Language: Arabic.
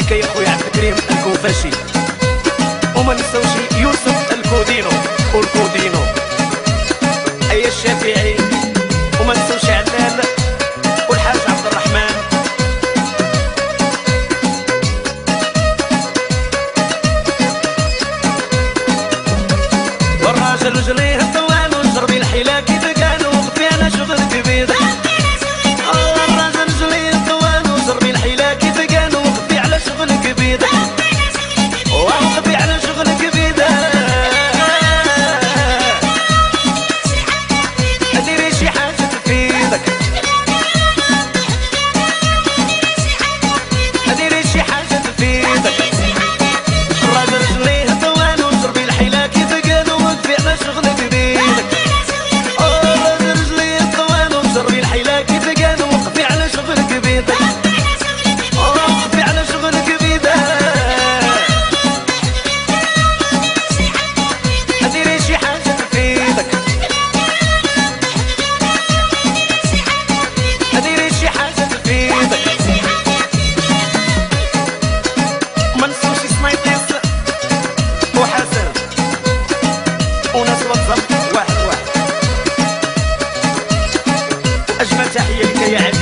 لك يا خويا عبد الكريم الكوفاشي، وما نساوش يوسف الكودينو والكودينو اي الشافعي، وما نساوش علال والحاج عبد الرحمن. والراجل رجليه الطوال وشربي الحلا كيف كانوا وقفي على شغل كبير. الراجل رجليه الطوال وشربي الحلا كيف كانوا وقفي على شغل كبير، وقفي على شغل كبير. ديري شي حاجة تفيدك، ديري شي حاجة تفيدك. الراجل رجليه الطوال وشربي الحلا كيف كانوا وقفي على شغل كبير. الراجل رجليه الطوال وشربي الحلا كيف كانوا وقفي على شغل كبير، وقفي على شغل كبير. ديري شي حاجة تفيدك، ديري شي حاجة تفيدك. ما نسوش سنايطيس وحسن وناس واتساب واحد واحد. أجمل تحية لك يا علي.